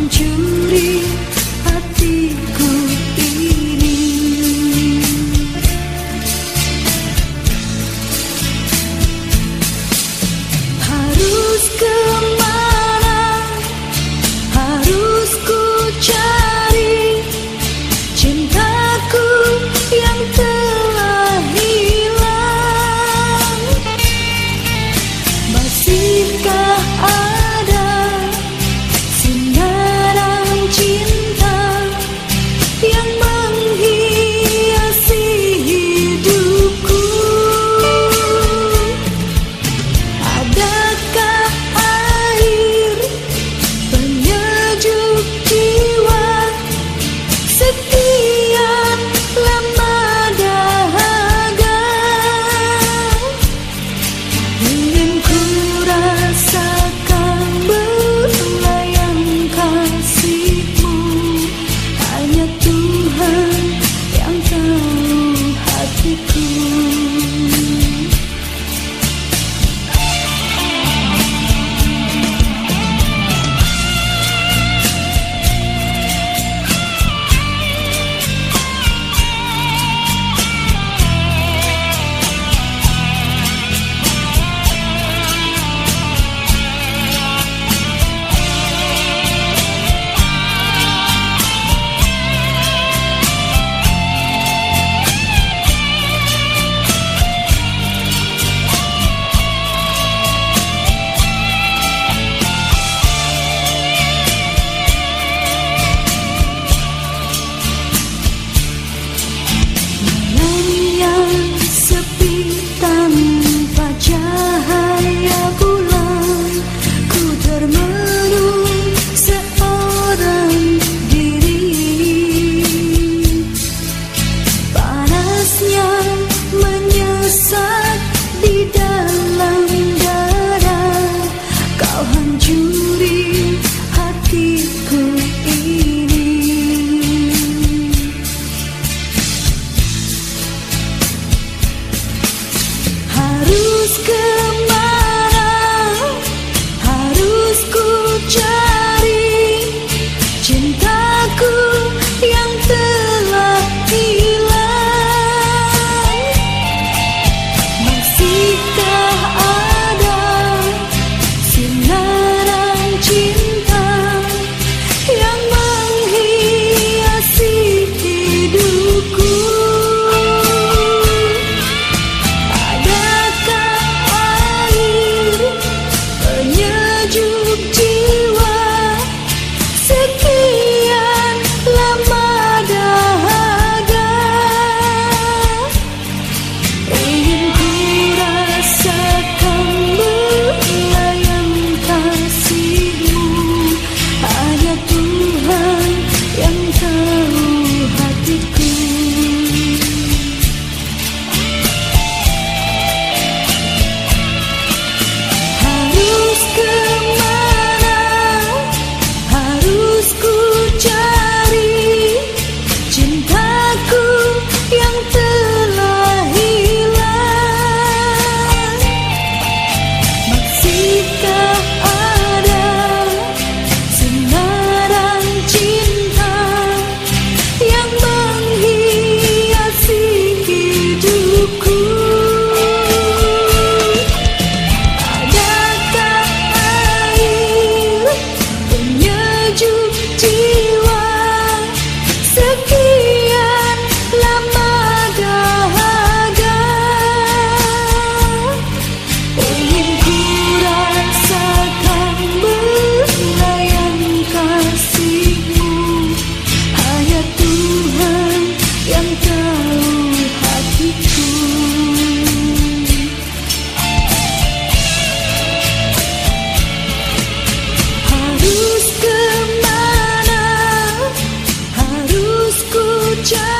mencuri hatiku ini. Harus kemana, harus ku cari cintaku yang telah hilang. Masihkah ada sinaran cinta yang menghiasi hidupku? Adakah air penyejuk jiwa sekian lama dahaga? Ingin ku rasakan belayang kasih-Mu, hanya Tuhan yang tahu hatiku. Sepi tanpa cahaya bulan, ku termenung seorang diri. Panasnya menyesat di dalam dada, kau hancuri hatiku ini. Harus kemana, harus ku cari cintaku yang telah hilang. Masihkah ada sinaran cinta yang menghiasi hidupku? Penyejuk jiwa sekian lama dahaga. Ingin ku rasakan belayang kasih-Mu, hanya Tuhan yang tahu hatiku. Harus kemana, harus ku cari cintaku yang telah hilang. Masihkah ada sinaran cinta yang menghiasi hidupku? Penyejuk jiwa sekian lama dahaga. Ingin ku rasakan belayang kasih-Mu, hanya Tuhan yang tahu hatiku. Harus kemana, harus ku cari